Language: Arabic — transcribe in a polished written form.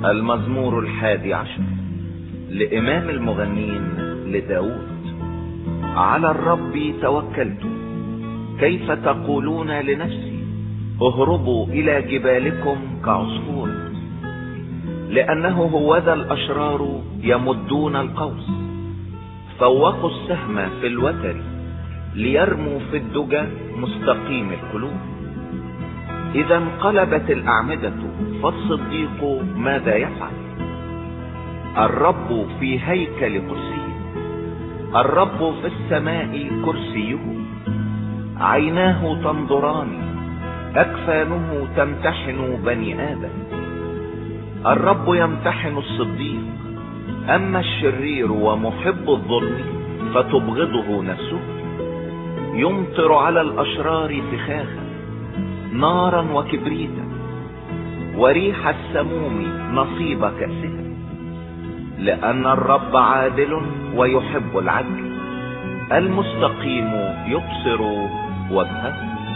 المزمور 11 لإمام المغنين لداود. على الرب توكلت، كيف تقولون لنفسي اهربوا إلى جبالكم كعصفور؟ لأنه هوذا الأشرار يمدون القوس، فوقوا السهم في الوتر ليرموا في الدجى مستقيم القلوب. إذا انقلبت الأعمدة فالصديق ماذا يفعل؟ الرب في هيكل كرسيه، الرب في السماء كرسيه. عيناه تنظران، أكفانه تمتحن بني آدم. الرب يمتحن الصديق، أما الشرير ومحب الظلم فتبغضه نفسه. يمطر على الأشرار فخاخا، نارا وكبريتا، وريح السموم نصيب كأسها. لأن الرب عادل ويحب العدل، المستقيم يبصر وجهه.